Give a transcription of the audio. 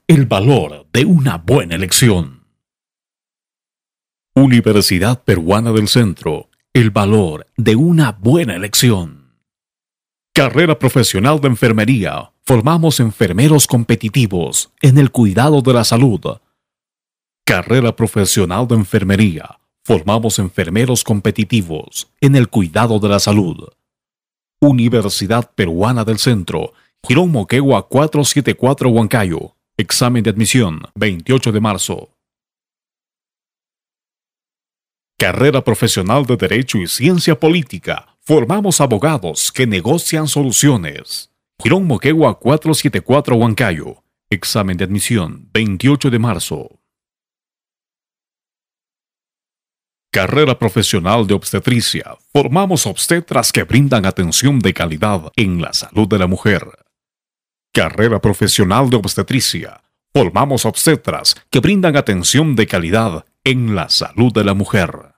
el valor de una buena elección. Universidad Peruana del Centro, el valor de una buena elección. Carrera profesional de enfermería. Formamos enfermeros competitivos en el cuidado de la salud. Carrera profesional de enfermería. Formamos enfermeros competitivos en el cuidado de la salud. Universidad Peruana del Centro, Girón Moquegua 474 Huancayo. Examen de admisión, 28 de marzo. Carrera profesional de Derecho y Ciencia Política. Formamos abogados que negocian soluciones. Girón Moquegua 474 Huancayo. Examen de admisión, 28 de marzo. Carrera profesional de obstetricia. Formamos obstetras que brindan atención de calidad en la salud de la mujer. Carrera profesional de obstetricia. Formamos obstetras que brindan atención de calidad en la salud de la mujer.